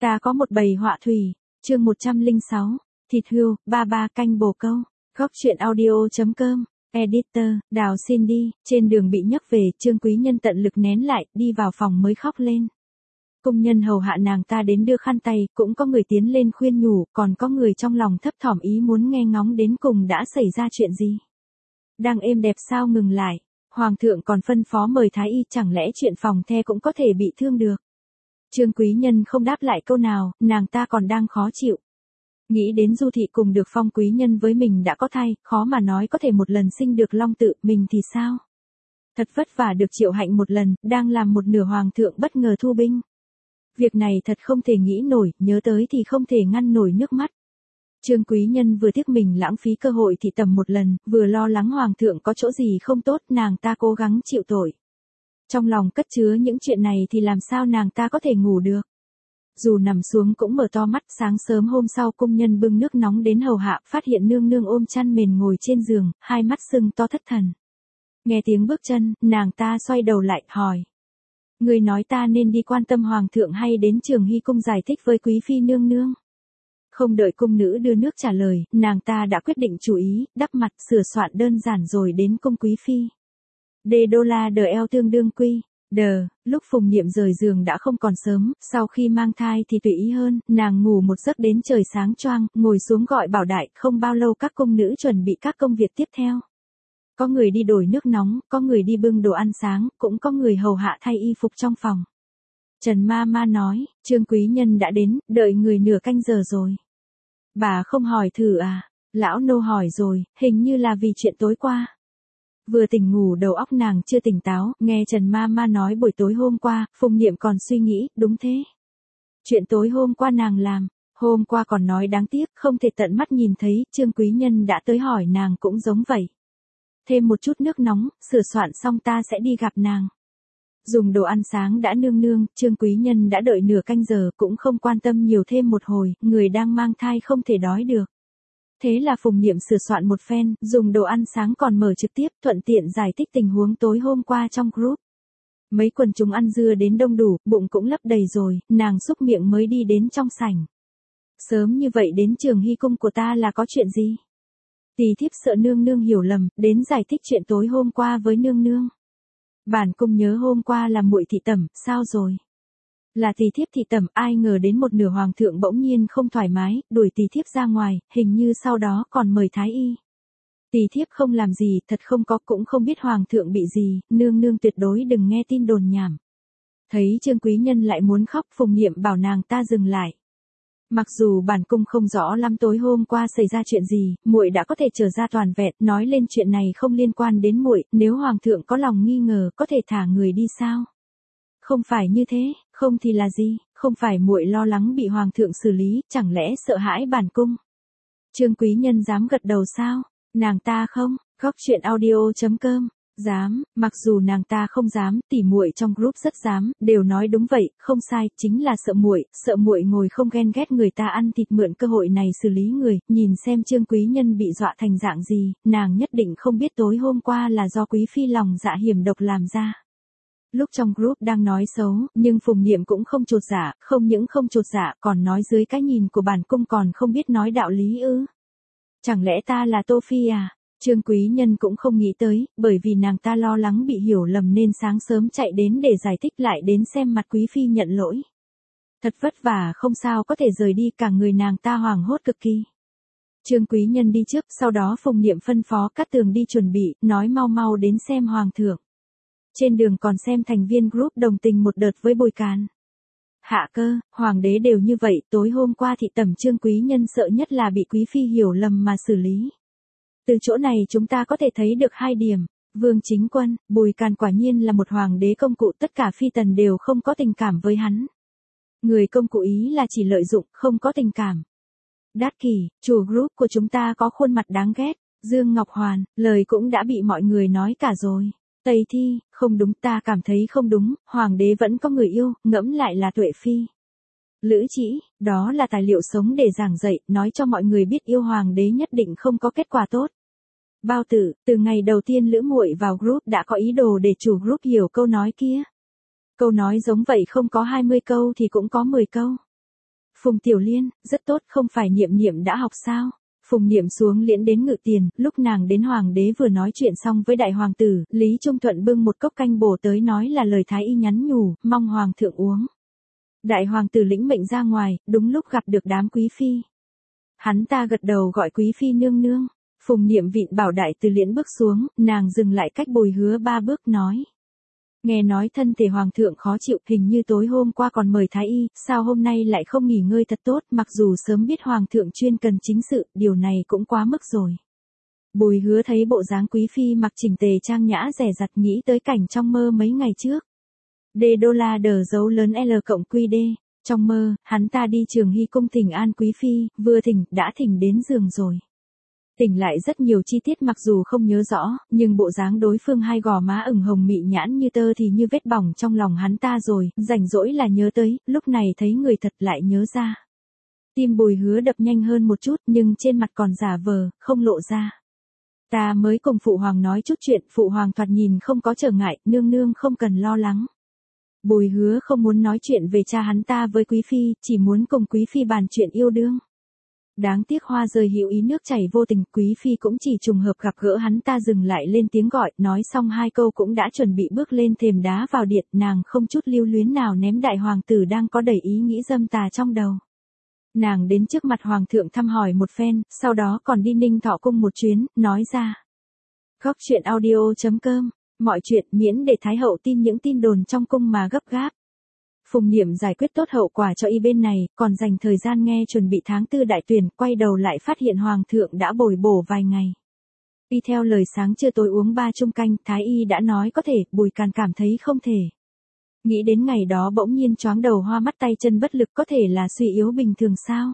Ta có một bầy họa thủy, chương 106, thịt hươu, ba canh bồ câu, góc truyện audio.com, editor, Đào xin đi, trên đường bị nhấc về, Trương Quý Nhân tận lực nén lại, đi vào phòng mới khóc lên. Công nhân hầu hạ nàng ta đến đưa khăn tay, cũng có người tiến lên khuyên nhủ, còn có người trong lòng thấp thỏm ý muốn nghe ngóng đến cùng đã xảy ra chuyện gì. Đang êm đẹp sao ngừng lại, Hoàng thượng còn phân phó mời Thái Y, chẳng lẽ chuyện phòng the cũng có thể bị thương được. Trương Quý Nhân không đáp lại câu nào, nàng ta còn đang khó chịu. Nghĩ đến Du Thị cùng được phong quý nhân với mình đã có thai, khó mà nói có thể một lần sinh được long tự, mình thì sao? Thật vất vả được Triệu Hạnh một lần, đang làm một nửa hoàng thượng bất ngờ thu binh. Việc này thật không thể nghĩ nổi, nhớ tới thì không thể ngăn nổi nước mắt. Trương Quý Nhân vừa tiếc mình lãng phí cơ hội thì tầm một lần, vừa lo lắng hoàng thượng có chỗ gì không tốt, nàng ta cố gắng chịu tội. Trong lòng cất chứa những chuyện này thì làm sao nàng ta có thể ngủ được. Dù nằm xuống cũng mở to mắt, sáng sớm hôm sau cung nhân bưng nước nóng đến hầu hạ, phát hiện nương nương ôm chăn mền ngồi trên giường, hai mắt sưng to thất thần. Nghe tiếng bước chân, nàng ta xoay đầu lại, hỏi. Người nói ta nên đi quan tâm hoàng thượng hay đến Trường Hy cung giải thích với quý phi nương nương? Không đợi cung nữ đưa nước trả lời, nàng ta đã quyết định chủ ý, đắp mặt sửa soạn đơn giản rồi đến cung quý phi. $D tương đương quy. Lúc Phùng Niệm rời giường đã không còn sớm, sau khi mang thai thì tùy ý hơn, nàng ngủ một giấc đến trời sáng choang, ngồi xuống gọi Bảo Đại, không bao lâu các cung nữ chuẩn bị các công việc tiếp theo. Có người đi đổi nước nóng, có người đi bưng đồ ăn sáng, cũng có người hầu hạ thay y phục trong phòng. Trần Ma nói, Trương Quý Nhân đã đến, đợi người nửa canh giờ rồi. Bà không hỏi thử à? Lão nô hỏi rồi, hình như là vì chuyện tối qua. Vừa tỉnh ngủ đầu óc nàng chưa tỉnh táo, nghe Trần Ma nói buổi tối hôm qua, Phùng Niệm còn suy nghĩ, đúng thế. Chuyện tối hôm qua nàng làm, hôm qua còn nói đáng tiếc, không thể tận mắt nhìn thấy, Trương Quý Nhân đã tới hỏi nàng cũng giống vậy. Thêm một chút nước nóng, sửa soạn xong ta sẽ đi gặp nàng. Dùng đồ ăn sáng đã nương, Trương Quý Nhân đã đợi nửa canh giờ, cũng không quan tâm nhiều thêm một hồi, người đang mang thai không thể đói được. Thế là Phùng Niệm sửa soạn một phen, dùng đồ ăn sáng còn mở trực tiếp, thuận tiện giải thích tình huống tối hôm qua trong group. Mấy quần chúng ăn dưa đến đông đủ, bụng cũng lấp đầy rồi, nàng xúc miệng mới đi đến trong sảnh. Sớm như vậy đến Trường Hy cung của ta là có chuyện gì? Tỳ thiếp sợ nương hiểu lầm, đến giải thích chuyện tối hôm qua với nương. Bản cung nhớ hôm qua là muội thị tẩm, sao rồi? Là tỳ thiếp thị tẩm, ai ngờ đến một nửa hoàng thượng bỗng nhiên không thoải mái, đuổi tỳ thiếp ra ngoài, hình như sau đó còn mời thái y. Tỳ thiếp không làm gì, thật không có, cũng không biết hoàng thượng bị gì, nương tuyệt đối đừng nghe tin đồn nhảm. Thấy Trương Quý Nhân lại muốn khóc, Phùng Niệm bảo nàng ta dừng lại. Mặc dù bản cung không rõ lắm tối hôm qua xảy ra chuyện gì, muội đã có thể trở ra toàn vẹn, nói lên chuyện này không liên quan đến muội, nếu hoàng thượng có lòng nghi ngờ, có thể thả người đi sao? Không phải như thế, không thì là gì, không phải muội lo lắng bị hoàng thượng xử lý, chẳng lẽ sợ hãi bản cung? Trương Quý Nhân dám gật đầu sao? Nàng ta không, góc truyện audio.com. Dám, mặc dù nàng ta không dám, tỉ muội trong group rất dám, đều nói đúng vậy, không sai, chính là sợ muội ngồi không ghen ghét người ta ăn thịt mượn cơ hội này xử lý người, nhìn xem Trương Quý Nhân bị dọa thành dạng gì, nàng nhất định không biết tối hôm qua là do quý phi lòng dạ hiểm độc làm ra. Lúc trong group đang nói xấu, nhưng Phùng Niệm cũng không chột dạ, không những không chột dạ, còn nói dưới cái nhìn của bản cung còn không biết nói đạo lý ư? Chẳng lẽ ta là Tô Phi à? Trương Quý Nhân cũng không nghĩ tới, bởi vì nàng ta lo lắng bị hiểu lầm nên sáng sớm chạy đến để giải thích lại đến xem mặt quý phi nhận lỗi. Thật vất vả không sao có thể rời đi, cả người nàng ta hoảng hốt cực kỳ. Trương Quý Nhân đi trước, sau đó Phùng Niệm phân phó Cát Tường đi chuẩn bị, nói mau đến xem hoàng thượng. Trên đường còn xem thành viên group đồng tình một đợt với Bồi Càn. Hạ cơ, hoàng đế đều như vậy, tối hôm qua thị tẩm Trương Quý Nhân sợ nhất là bị quý phi hiểu lầm mà xử lý. Từ chỗ này chúng ta có thể thấy được hai điểm. Vương Chính Quân, Bùi Càn quả nhiên là một hoàng đế công cụ, tất cả phi tần đều không có tình cảm với hắn. Người công cụ ý là chỉ lợi dụng, không có tình cảm. Đát Kỷ, chủ group của chúng ta có khuôn mặt đáng ghét. Dương Ngọc Hoàn, lời cũng đã bị mọi người nói cả rồi. Tây Thi, không đúng, ta cảm thấy không đúng, hoàng đế vẫn có người yêu, ngẫm lại là Tuệ Phi. Lữ Trĩ, đó là tài liệu sống để giảng dạy, nói cho mọi người biết yêu hoàng đế nhất định không có kết quả tốt. Bao Tử, từ ngày đầu tiên Lữ muội vào group đã có ý đồ để chủ group hiểu câu nói kia. Câu nói giống vậy không có 20 câu thì cũng có 10 câu. Phùng Tiểu Liên, rất tốt, không phải Niệm Niệm đã học sao? Phùng Niệm xuống liễn đến ngự tiền, lúc nàng đến hoàng đế vừa nói chuyện xong với đại hoàng tử, Lý Trung Thuận bưng một cốc canh bổ tới nói là lời thái y nhắn nhủ, mong hoàng thượng uống. Đại hoàng tử lĩnh mệnh ra ngoài, đúng lúc gặp được đám quý phi. Hắn ta gật đầu gọi quý phi nương nương. Phùng Niệm vịn bảo đại từ liễn bước xuống, nàng dừng lại cách Bùi Hứa 3 bước nói. Nghe nói thân thể hoàng thượng khó chịu, hình như tối hôm qua còn mời thái y, sao hôm nay lại không nghỉ ngơi thật tốt, mặc dù sớm biết hoàng thượng chuyên cần chính sự, điều này cũng quá mức rồi. Bùi Hứa thấy bộ dáng quý phi mặc chỉnh tề trang nhã rẻ rặt, nghĩ tới cảnh trong mơ mấy ngày trước. $, dấu lớn L cộng QD. Trong mơ, hắn ta đi Trường Hy cung thỉnh an quý phi, vừa thỉnh, đã thỉnh đến giường rồi. Tỉnh lại rất nhiều chi tiết mặc dù không nhớ rõ, nhưng bộ dáng đối phương hai gò má ửng hồng mị nhãn như tơ thì như vết bỏng trong lòng hắn ta rồi, rảnh rỗi là nhớ tới, lúc này thấy người thật lại nhớ ra. Tim Bùi Hứa đập nhanh hơn một chút nhưng trên mặt còn giả vờ, không lộ ra. Ta mới cùng phụ hoàng nói chút chuyện, phụ hoàng thoạt nhìn không có trở ngại, nương nương không cần lo lắng. Bùi Hứa không muốn nói chuyện về cha hắn ta với quý phi, chỉ muốn cùng quý phi bàn chuyện yêu đương. Đáng tiếc hoa rơi hữu ý nước chảy vô tình, quý phi cũng chỉ trùng hợp gặp gỡ hắn ta dừng lại lên tiếng gọi, nói xong 2 câu cũng đã chuẩn bị bước lên thềm đá vào điện, nàng không chút lưu luyến nào ném đại hoàng tử đang có đầy ý nghĩ dâm tà trong đầu. Nàng đến trước mặt hoàng thượng thăm hỏi một phen, sau đó còn đi Ninh Thọ cung một chuyến, nói ra. Góc truyện audio.com, mọi chuyện miễn để Thái hậu tin những tin đồn trong cung mà gấp gáp. Phùng Niệm giải quyết tốt hậu quả cho y bên này, còn dành thời gian nghe chuẩn bị tháng 4 đại tuyển, quay đầu lại phát hiện hoàng thượng đã bồi bổ vài ngày. Y theo lời sáng trưa tối uống 3 chung canh, thái y đã nói có thể, Bùi Càn cảm thấy không thể. Nghĩ đến ngày đó bỗng nhiên choáng đầu hoa mắt tay chân bất lực, có thể là suy yếu bình thường sao?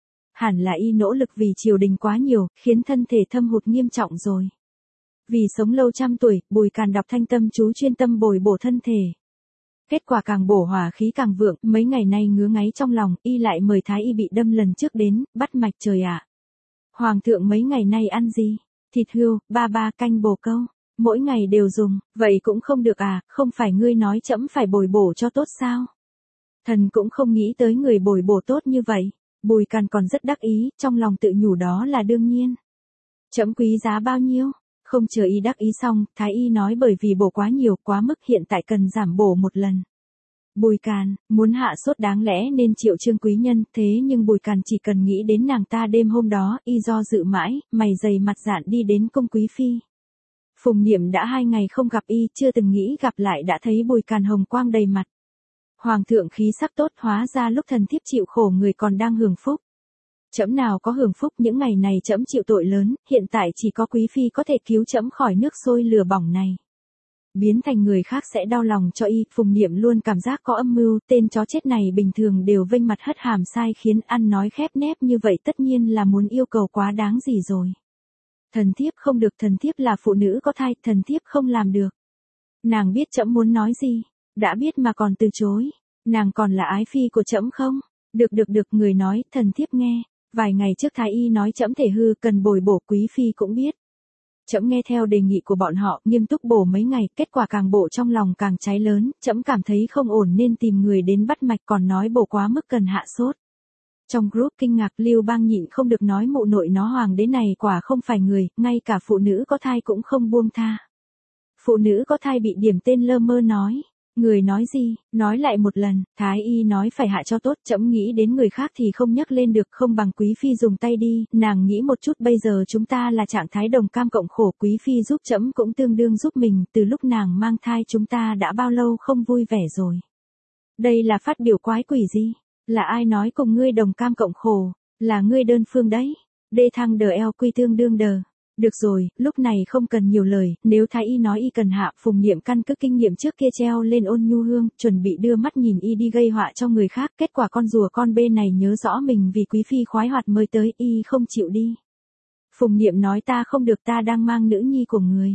Hẳn là y nỗ lực vì triều đình quá nhiều, khiến thân thể thâm hụt nghiêm trọng rồi. Vì sống lâu trăm tuổi, Bùi Càn đọc thanh tâm chú chuyên tâm bồi bổ thân thể. Kết quả càng bổ hỏa khí càng vượng, mấy ngày nay ngứa ngáy trong lòng, y lại mời thái y bị đâm lần trước đến, bắt mạch trời ạ. Hoàng thượng mấy ngày nay ăn gì? Thịt hươu, 3 canh bổ câu, mỗi ngày đều dùng, vậy cũng không được à, không phải ngươi nói trẫm phải bồi bổ cho tốt sao? Thần cũng không nghĩ tới người bồi bổ tốt như vậy. Bùi Càn còn rất đắc ý, trong lòng tự nhủ đó là đương nhiên. Trẫm quý giá bao nhiêu? Không chờ y đắc ý xong, thái y nói bởi vì bổ quá nhiều, quá mức hiện tại cần giảm bổ một lần. Bùi Càn, muốn hạ sốt đáng lẽ nên triệu Trương quý nhân, thế nhưng Bùi Càn chỉ cần nghĩ đến nàng ta đêm hôm đó, y do dự mãi, mày dày mặt dạn đi đến cung quý phi. Phùng Niệm đã 2 ngày không gặp y, chưa từng nghĩ gặp lại đã thấy Bùi Càn hồng quang đầy mặt. Hoàng thượng khí sắc tốt, hóa ra lúc thần thiếp chịu khổ người còn đang hưởng phúc. Trẫm nào có hưởng phúc, những ngày này trẫm chịu tội lớn, hiện tại chỉ có quý phi có thể cứu trẫm khỏi nước sôi lửa bỏng này. Biến thành người khác sẽ đau lòng cho y, Phùng Niệm luôn cảm giác có âm mưu, tên chó chết này bình thường đều vênh mặt hất hàm sai khiến ăn nói khép nép như vậy tất nhiên là muốn yêu cầu quá đáng gì rồi. Thần thiếp không được, thần thiếp là phụ nữ có thai, thần thiếp không làm được. Nàng biết trẫm muốn nói gì, đã biết mà còn từ chối, nàng còn là ái phi của trẫm không? Được, người nói, thần thiếp nghe. Vài ngày trước thái y nói trẫm thể hư cần bồi bổ, quý phi cũng biết. Trẫm nghe theo đề nghị của bọn họ, nghiêm túc bổ mấy ngày, kết quả càng bổ trong lòng càng cháy lớn, trẫm cảm thấy không ổn nên tìm người đến bắt mạch, còn nói bổ quá mức cần hạ sốt. Trong group kinh ngạc, Lưu Bang nhịn không được nói mụ nội nó hoàng đế này quả không phải người, ngay cả phụ nữ có thai cũng không buông tha. Phụ nữ có thai bị điểm tên lơ mơ nói. Người nói gì, nói lại một lần, thái y nói phải hạ cho tốt, trẫm nghĩ đến người khác thì không nhắc lên được, không bằng quý phi dùng tay đi, nàng nghĩ một chút, bây giờ chúng ta là trạng thái đồng cam cộng khổ, quý phi giúp trẫm cũng tương đương giúp mình, từ lúc nàng mang thai chúng ta đã bao lâu không vui vẻ rồi. Đây là phát biểu quái quỷ gì? Là ai nói cùng ngươi đồng cam cộng khổ? Là ngươi đơn phương đấy. Đê thăng đờ eo quy tương đương đờ. Được rồi, lúc này không cần nhiều lời, nếu thái y nói y cần hạ, Phùng Niệm căn cứ kinh nghiệm trước kia treo lên Ôn Nhu Hương, chuẩn bị đưa mắt nhìn y đi gây họa cho người khác, kết quả con rùa con bê này nhớ rõ mình vì quý phi khoái hoạt mới tới, y không chịu đi. Phùng Niệm nói ta không được, ta đang mang nữ nhi của người.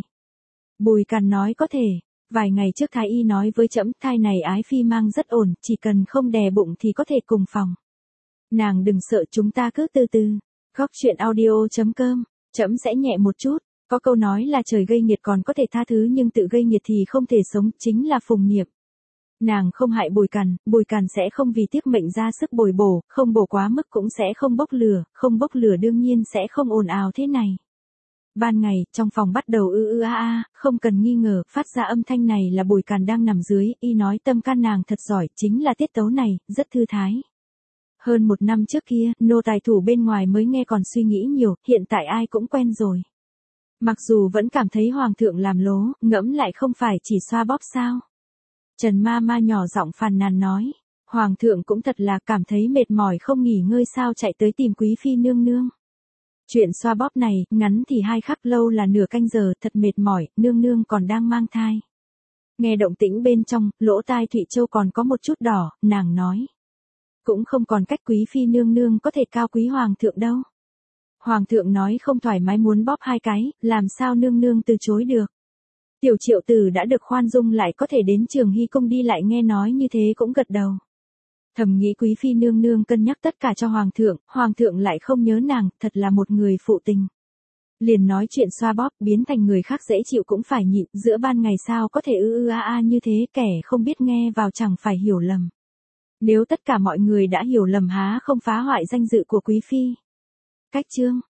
Bùi Càn nói có thể, vài ngày trước thái y nói với trẫm, thai này ái phi mang rất ổn, chỉ cần không đè bụng thì có thể cùng phòng. Nàng đừng sợ, chúng ta cứ từ từ. Góc truyện audio.com, trẫm sẽ nhẹ một chút, có câu nói là trời gây nghiệt còn có thể tha thứ nhưng tự gây nghiệt thì không thể sống, chính là Phùng Niệm. Nàng không hại Bùi Càn sẽ không vì tiếc mệnh ra sức bồi bổ, không bổ quá mức cũng sẽ không bốc lửa, không bốc lửa đương nhiên sẽ không ồn ào thế này. Ban ngày, trong phòng bắt đầu không cần nghi ngờ, phát ra âm thanh này là Bùi Càn đang nằm dưới, y nói tâm can nàng thật giỏi, chính là tiết tấu này, rất thư thái. Hơn 1 năm trước kia, nô tài thủ bên ngoài mới nghe còn suy nghĩ nhiều, hiện tại ai cũng quen rồi. Mặc dù vẫn cảm thấy hoàng thượng làm lố, ngẫm lại không phải chỉ xoa bóp sao. Trần ma ma nhỏ giọng phàn nàn nói, hoàng thượng cũng thật là cảm thấy mệt mỏi không nghỉ ngơi sao chạy tới tìm quý phi nương nương. Chuyện xoa bóp này, ngắn thì 2 khắc, lâu là nửa canh giờ, thật mệt mỏi, nương nương còn đang mang thai. Nghe động tĩnh bên trong, lỗ tai Thụy Châu còn có một chút đỏ, nàng nói. Cũng không còn cách quý phi nương nương có thể cao quý hoàng thượng đâu. Hoàng thượng nói không thoải mái muốn bóp 2 cái, làm sao nương nương từ chối được. Tiểu Triệu Tử đã được khoan dung lại có thể đến Trường Hy cung đi lại nghe nói như thế cũng gật đầu. Thầm nghĩ quý phi nương nương cân nhắc tất cả cho hoàng thượng lại không nhớ nàng, thật là một người phụ tình. Liền nói chuyện xoa bóp, biến thành người khác dễ chịu cũng phải nhịn, giữa ban ngày sao có thể như thế, kẻ không biết nghe vào chẳng phải hiểu lầm. Nếu tất cả mọi người đã hiểu lầm há không phá hoại danh dự của quý phi. Cách chương